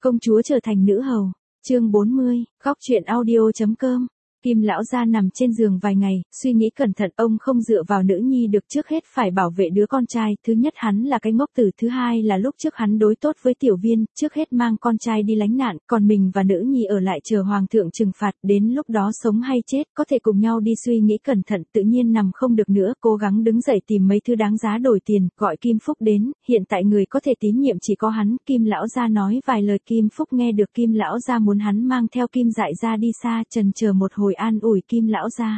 Công chúa trở thành nữ hầu. Chương 40, góc truyện audio.com. Kim lão gia nằm trên giường vài ngày, suy nghĩ cẩn thận, ông không dựa vào nữ nhi được, trước hết phải bảo vệ đứa con trai, thứ nhất hắn là cái ngốc tử, thứ hai là lúc trước hắn đối tốt với Tiểu Viên, trước hết mang con trai đi lánh nạn, còn mình và nữ nhi ở lại chờ hoàng thượng trừng phạt, đến lúc đó sống hay chết, có thể cùng nhau đi suy nghĩ cẩn thận, tự nhiên nằm không được nữa, cố gắng đứng dậy tìm mấy thứ đáng giá đổi tiền, gọi Kim Phúc đến, hiện tại người có thể tín nhiệm chỉ có hắn. Kim lão gia nói vài lời, Kim Phúc nghe được, Kim lão gia muốn hắn mang theo Kim Dại gia đi xa, chần chờ một hồi an ủi Kim lão gia.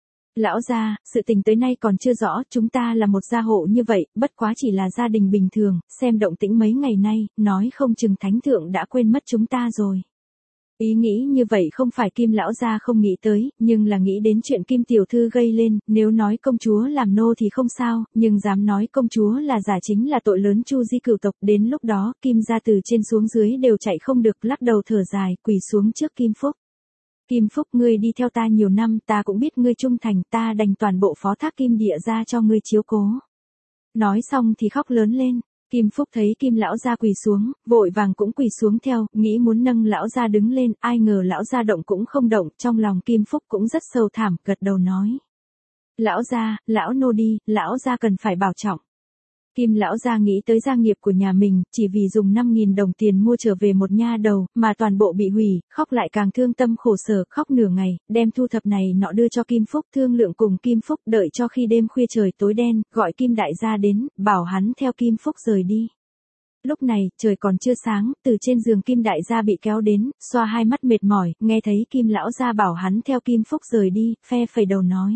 Lão gia, sự tình tới nay còn chưa rõ, chúng ta là một gia hộ như vậy, bất quá chỉ là gia đình bình thường, xem động tĩnh mấy ngày nay, nói không chừng thánh thượng đã quên mất chúng ta rồi. Ý nghĩ như vậy không phải Kim lão gia không nghĩ tới, nhưng là nghĩ đến chuyện Kim tiểu thư gây lên, nếu nói công chúa làm nô thì không sao, nhưng dám nói công chúa là giả chính là tội lớn chu di cửu tộc, đến lúc đó, Kim gia từ trên xuống dưới đều chạy không được, lắc đầu thở dài, quỳ xuống trước Kim Phúc. Kim Phúc, ngươi đi theo ta nhiều năm, ta cũng biết ngươi trung thành, ta đành toàn bộ phó thác Kim địa gia cho ngươi chiếu cố. Nói xong thì khóc lớn lên. Kim Phúc thấy Kim lão gia quỳ xuống, vội vàng cũng quỳ xuống theo, nghĩ muốn nâng lão gia đứng lên, ai ngờ lão gia động cũng không động, trong lòng Kim Phúc cũng rất sầu thảm, gật đầu nói. Lão gia, lão nô đi, lão gia cần phải bảo trọng. Kim lão gia nghĩ tới gia nghiệp của nhà mình, chỉ vì dùng 5.000 đồng tiền mua trở về một nha đầu, mà toàn bộ bị hủy, khóc lại càng thương tâm khổ sở, khóc nửa ngày, đem thu thập này nọ đưa cho Kim Phúc, thương lượng cùng Kim Phúc, đợi cho khi đêm khuya trời tối đen, gọi Kim đại gia đến, bảo hắn theo Kim Phúc rời đi. Lúc này, trời còn chưa sáng, từ trên giường Kim đại gia bị kéo đến, xoa hai mắt mệt mỏi, nghe thấy Kim lão gia bảo hắn theo Kim Phúc rời đi, phe phẩy đầu nói.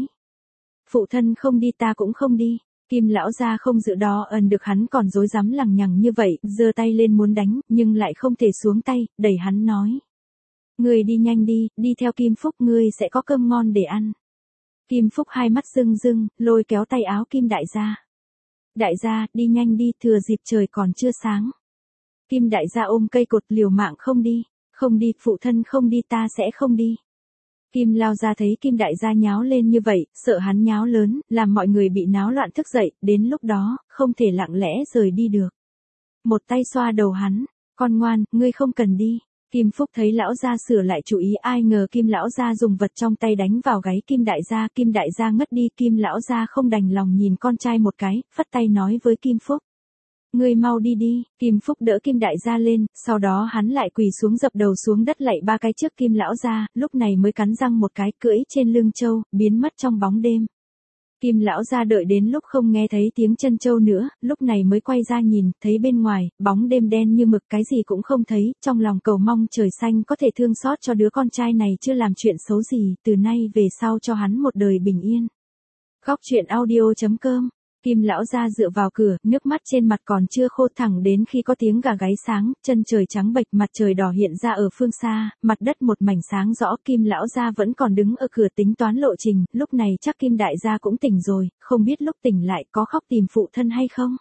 Phụ thân không đi ta cũng không đi. Kim lão gia không dự đó ẩn được hắn còn dối dám lằng nhằng như vậy, giơ tay lên muốn đánh, nhưng lại không thể xuống tay, đẩy hắn nói. Ngươi đi nhanh đi, đi theo Kim Phúc ngươi sẽ có cơm ngon để ăn. Kim Phúc hai mắt rưng rưng, lôi kéo tay áo Kim đại gia. Đại gia, đi nhanh đi, thừa dịp trời còn chưa sáng. Kim đại gia ôm cây cột liều mạng không đi, không đi, phụ thân không đi ta sẽ không đi. Kim lao ra thấy Kim đại gia nháo lên như vậy, sợ hắn nháo lớn, làm mọi người bị náo loạn thức dậy, đến lúc đó, không thể lặng lẽ rời đi được. Một tay xoa đầu hắn, con ngoan, ngươi không cần đi. Kim Phúc thấy lão gia sửa lại chủ ý, ai ngờ Kim lão gia dùng vật trong tay đánh vào gáy Kim đại gia ngất đi, Kim lão gia không đành lòng nhìn con trai một cái, phất tay nói với Kim Phúc. Ngươi mau đi đi. Kim Phúc đỡ Kim đại gia lên, sau đó hắn lại quỳ xuống dập đầu xuống đất lạy 3 cái trước Kim lão gia, lúc này mới cắn răng một cái, cưỡi trên lưng trâu, biến mất trong bóng đêm. Kim lão gia đợi đến lúc không nghe thấy tiếng chân trâu nữa, lúc này mới quay ra nhìn, thấy bên ngoài, bóng đêm đen như mực, cái gì cũng không thấy, trong lòng cầu mong trời xanh có thể thương xót cho đứa con trai này chưa làm chuyện xấu gì, từ nay về sau cho hắn một đời bình yên. Góc truyện audio.com. Kim lão gia dựa vào cửa, nước mắt trên mặt còn chưa khô, thẳng đến khi có tiếng gà gáy sáng, chân trời trắng bệch, mặt trời đỏ hiện ra ở phương xa, mặt đất một mảnh sáng rõ, Kim lão gia vẫn còn đứng ở cửa tính toán lộ trình, lúc này chắc Kim đại gia cũng tỉnh rồi, không biết lúc tỉnh lại có khóc tìm phụ thân hay không?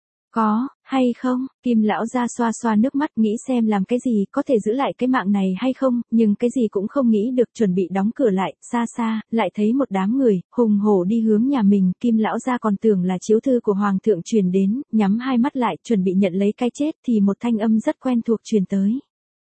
Có, hay không? Kim lão gia xoa xoa nước mắt nghĩ xem làm cái gì có thể giữ lại cái mạng này hay không, nhưng cái gì cũng không nghĩ được, chuẩn bị đóng cửa lại, xa xa, lại thấy một đám người, hùng hổ đi hướng nhà mình, Kim lão gia còn tưởng là chiếu thư của hoàng thượng truyền đến, nhắm hai mắt lại, chuẩn bị nhận lấy cái chết thì một thanh âm rất quen thuộc truyền tới.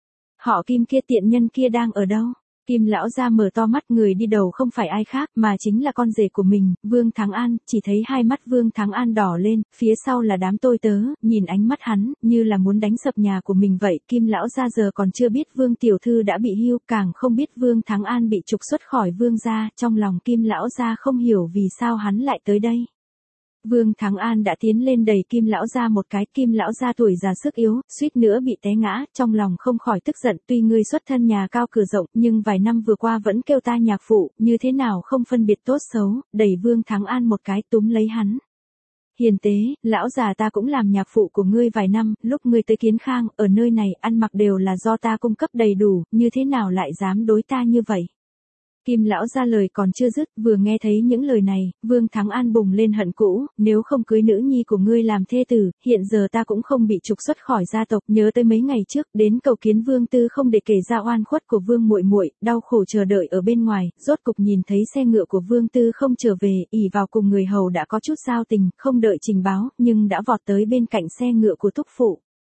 Họ Kim kia, tiện nhân kia đang ở đâu? Kim lão gia mở to mắt, người đi đầu không phải ai khác mà chính là con rể của mình, Vương Thắng An, chỉ thấy hai mắt Vương Thắng An đỏ lên, phía sau là đám tôi tớ, nhìn ánh mắt hắn, như là muốn đánh sập nhà của mình vậy. Kim lão gia giờ còn chưa biết Vương tiểu thư đã bị hưu, càng không biết Vương Thắng An bị trục xuất khỏi Vương gia, trong lòng Kim lão gia không hiểu vì sao hắn lại tới đây. Vương Thắng An đã tiến lên đẩy Kim lão gia một cái, Kim lão gia tuổi già sức yếu, suýt nữa bị té ngã, trong lòng không khỏi tức giận, tuy ngươi xuất thân nhà cao cửa rộng, nhưng vài năm vừa qua vẫn kêu ta nhạc phụ, như thế nào không phân biệt tốt xấu, đẩy Vương Thắng An một cái, túm lấy hắn. Hiền tế, lão già ta cũng làm nhạc phụ của ngươi vài năm, lúc ngươi tới Kiến Khang, ở nơi này, ăn mặc đều là do ta cung cấp đầy đủ, như thế nào lại dám đối ta như vậy? Kim lão gia lời còn chưa dứt, vừa nghe thấy những lời này, Vương Thắng An bùng lên hận cũ, nếu không cưới nữ nhi của ngươi làm thê tử, hiện giờ ta cũng không bị trục xuất khỏi gia tộc, nhớ tới mấy ngày trước, đến cầu kiến Vương Tư không để kể ra oan khuất của Vương muội muội, đau khổ chờ đợi ở bên ngoài, rốt cục nhìn thấy xe ngựa của Vương Tư không trở về, ỷ vào cùng người hầu đã có chút giao tình, không đợi trình báo, nhưng đã vọt tới bên cạnh xe ngựa của thúc phụ.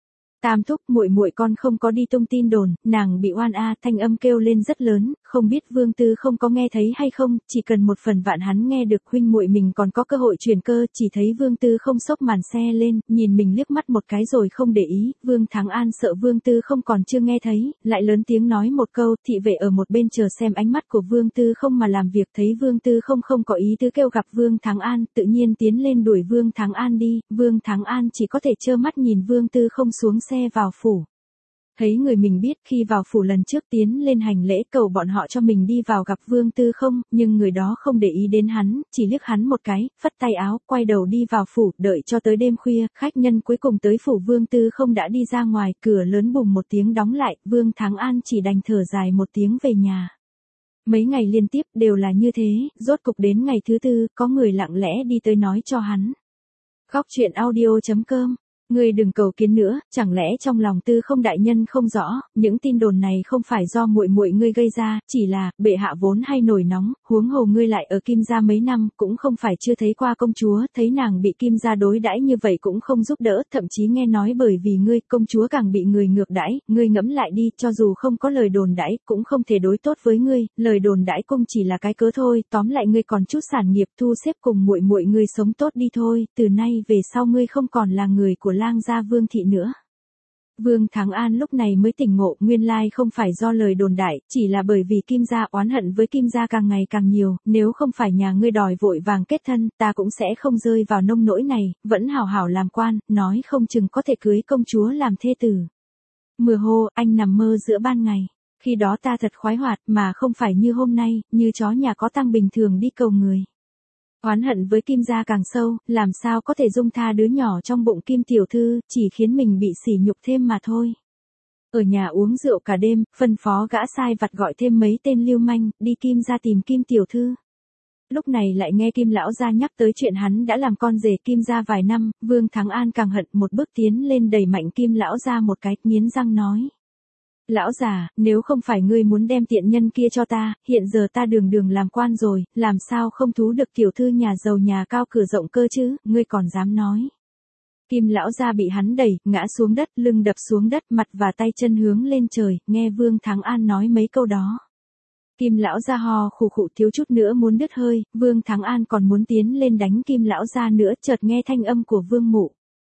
Tam thúc, muội muội con không có đi tung tin đồn, nàng bị oan a, thanh âm kêu lên rất lớn, không biết Vương Tư không có nghe thấy hay không, chỉ cần một phần vạn hắn nghe được huynh muội mình còn có cơ hội truyền cơ, chỉ thấy Vương Tư không xốc màn xe lên, nhìn mình liếc mắt một cái rồi không để ý, Vương Thắng An sợ Vương Tư không còn chưa nghe thấy, lại lớn tiếng nói một câu, thị vệ ở một bên chờ xem ánh mắt của Vương Tư không mà làm việc, thấy Vương Tư không có ý tứ kêu gặp Vương Thắng An, tự nhiên tiến lên đuổi Vương Thắng An đi, Vương Thắng An chỉ có thể trơ mắt nhìn Vương Tư không xuống xe vào phủ. Thấy người mình biết khi vào phủ lần trước tiến lên hành lễ cầu bọn họ cho mình đi vào gặp Vương Tư không, nhưng người đó không để ý đến hắn, chỉ liếc hắn một cái, phất tay áo, quay đầu đi vào phủ, đợi cho tới đêm khuya, khách nhân cuối cùng tới phủ Vương Tư không đã đi ra ngoài, cửa lớn bùng một tiếng đóng lại, Vương Thắng An chỉ đành thở dài một tiếng về nhà. Mấy ngày liên tiếp đều là như thế, rốt cục đến ngày thứ tư, có người lặng lẽ đi tới nói cho hắn. Góc truyện audio.com. Ngươi đừng cầu kiến nữa, chẳng lẽ trong lòng Tư không đại nhân không rõ, những tin đồn này không phải do muội muội ngươi gây ra, chỉ là bệ hạ vốn hay nổi nóng, huống hồ ngươi lại ở Kim gia mấy năm, cũng không phải chưa thấy qua công chúa, thấy nàng bị Kim gia đối đãi như vậy cũng không giúp đỡ, thậm chí nghe nói bởi vì ngươi, công chúa càng bị người ngược đãi, ngươi ngẫm lại đi, cho dù không có lời đồn đãi, cũng không thể đối tốt với ngươi, lời đồn đãi cũng chỉ là cái cớ thôi, tóm lại ngươi còn chút sản nghiệp thu xếp cùng muội muội ngươi sống tốt đi thôi, từ nay về sau ngươi không còn là người của lang gia Vương thị nữa. Vương Thắng An lúc này mới tỉnh ngộ, nguyên lai không phải do lời đồn đại, chỉ là bởi vì Kim gia oán hận với Kim gia càng ngày càng nhiều, nếu không phải nhà ngươi đòi vội vàng kết thân, ta cũng sẽ không rơi vào nông nỗi này, vẫn hảo hảo làm quan, nói không chừng có thể cưới công chúa làm thê tử. Mưa hô, anh nằm mơ giữa ban ngày, khi đó ta thật khoái hoạt mà không phải như hôm nay, như chó nhà có tang bình thường đi cầu người. Oán hận với Kim gia càng sâu, làm sao có thể dung tha đứa nhỏ trong bụng Kim tiểu thư, chỉ khiến mình bị sỉ nhục thêm mà thôi. Ở nhà uống rượu cả đêm, phân phó gã sai vặt gọi thêm mấy tên lưu manh, đi Kim gia tìm Kim tiểu thư. Lúc này lại nghe Kim lão gia nhắc tới chuyện hắn đã làm con rể Kim gia vài năm, Vương Thắng An càng hận, một bước tiến lên đẩy mạnh Kim lão gia một cái, nghiến răng nói. Lão già, nếu không phải ngươi muốn đem tiện nhân kia cho ta, hiện giờ ta đường đường làm quan rồi, làm sao không thú được tiểu thư nhà giàu nhà cao cửa rộng cơ chứ, ngươi còn dám nói. Kim lão gia bị hắn đẩy, ngã xuống đất, lưng đập xuống đất, mặt và tay chân hướng lên trời, nghe Vương Thắng An nói mấy câu đó. Kim lão gia ho khụ khụ thiếu chút nữa muốn đứt hơi, Vương Thắng An còn muốn tiến lên đánh Kim lão gia nữa, chợt nghe thanh âm của Vương Mụ.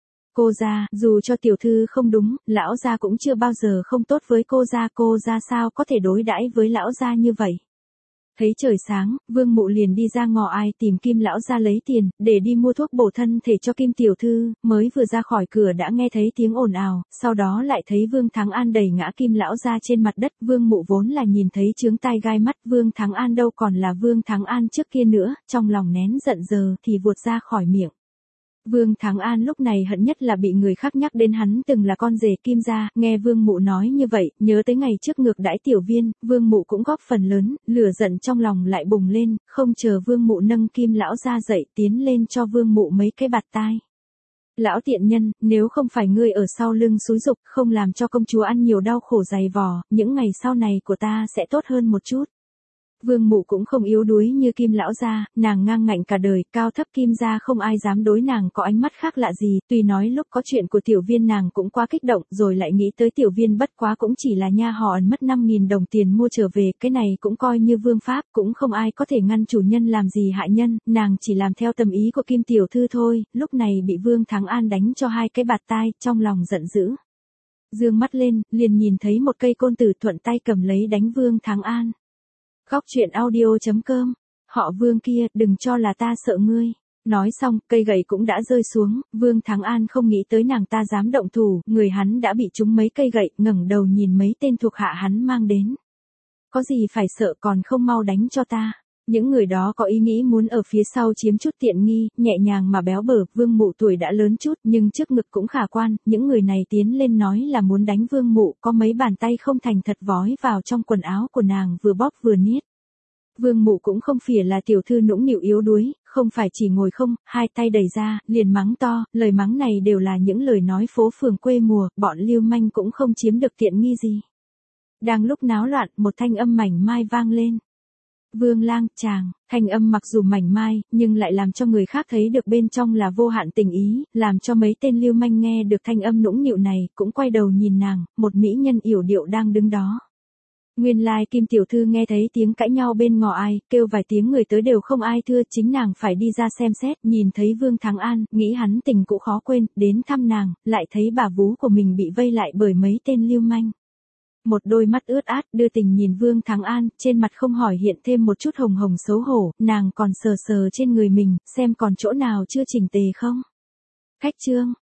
Cô gia, dù cho tiểu thư không đúng, lão gia cũng chưa bao giờ không tốt với cô gia sao có thể đối đãi với lão gia như vậy. Thấy trời sáng, Vương Mụ liền đi ra ngõ ai tìm Kim lão gia lấy tiền, để đi mua thuốc bổ thân thể cho Kim tiểu thư, mới vừa ra khỏi cửa đã nghe thấy tiếng ồn ào, sau đó lại thấy Vương Thắng An đẩy ngã Kim lão gia trên mặt đất, Vương Mụ vốn là nhìn thấy chướng tai gai mắt, Vương Thắng An đâu còn là Vương Thắng An trước kia nữa, trong lòng nén giận giờ thì vụt ra khỏi miệng. Vương Thắng An lúc này hận nhất là bị người khác nhắc đến hắn từng là con rể Kim gia, nghe Vương Mụ nói như vậy, nhớ tới ngày trước ngược đãi tiểu viên, Vương Mụ cũng góp phần lớn, lửa giận trong lòng lại bùng lên, không chờ Vương Mụ nâng Kim lão ra dậy, tiến lên cho Vương Mụ mấy cái bạt tai. Lão tiện nhân, nếu không phải ngươi ở sau lưng xúi giục, không làm cho công chúa ăn nhiều đau khổ dày vò, những ngày sau này của ta sẽ tốt hơn một chút. Vương Mụ cũng không yếu đuối như Kim lão gia, nàng ngang ngạnh cả đời, cao thấp Kim gia không ai dám đối nàng có ánh mắt khác lạ gì, tuy nói lúc có chuyện của tiểu viên nàng cũng quá kích động, rồi lại nghĩ tới tiểu viên bất quá cũng chỉ là nha họ ẩn mất 5.000 đồng tiền mua trở về, cái này cũng coi như vương pháp, cũng không ai có thể ngăn chủ nhân làm gì hại nhân, nàng chỉ làm theo tâm ý của Kim tiểu thư thôi, lúc này bị Vương Thắng An đánh cho hai cái bạt tai, trong lòng giận dữ. Dương mắt lên, liền nhìn thấy một cây côn tử thuận tay cầm lấy đánh Vương Thắng An. Góc truyện audio.com, họ Vương kia, đừng cho là ta sợ ngươi. Nói xong, cây gậy cũng đã rơi xuống, Vương Thắng An không nghĩ tới nàng ta dám động thủ, người hắn đã bị trúng mấy cây gậy, ngẩng đầu nhìn mấy tên thuộc hạ hắn mang đến. Có gì phải sợ còn không mau đánh cho ta. Những người đó có ý nghĩ muốn ở phía sau chiếm chút tiện nghi, nhẹ nhàng mà béo bở, Vương Mụ tuổi đã lớn chút nhưng trước ngực cũng khả quan, những người này tiến lên nói là muốn đánh Vương Mụ, có mấy bàn tay không thành thật vói vào trong quần áo của nàng vừa bóp vừa niết. Vương Mụ cũng không phỉa là tiểu thư nũng nịu yếu đuối, không phải chỉ ngồi không, hai tay đẩy ra, liền mắng to, lời mắng này đều là những lời nói phố phường quê mùa, bọn lưu manh cũng không chiếm được tiện nghi gì. Đang lúc náo loạn, một thanh âm mảnh mai vang lên. Vương Lang, chàng, thanh âm mặc dù mảnh mai, nhưng lại làm cho người khác thấy được bên trong là vô hạn tình ý, làm cho mấy tên lưu manh nghe được thanh âm nũng nịu này, cũng quay đầu nhìn nàng, một mỹ nhân yểu điệu đang đứng đó. Nguyên lai Kim tiểu thư nghe thấy tiếng cãi nhau bên ngõ ai, kêu vài tiếng người tới đều không ai thưa, chính nàng phải đi ra xem xét, nhìn thấy Vương Thắng An, nghĩ hắn tình cũ khó quên, đến thăm nàng, lại thấy bà vú của mình bị vây lại bởi mấy tên lưu manh. Một đôi mắt ướt át đưa tình nhìn Vương Thắng An, trên mặt không hỏi hiện thêm một chút hồng hồng xấu hổ, nàng còn sờ sờ trên người mình, xem còn chỗ nào chưa chỉnh tề không. Khách trương,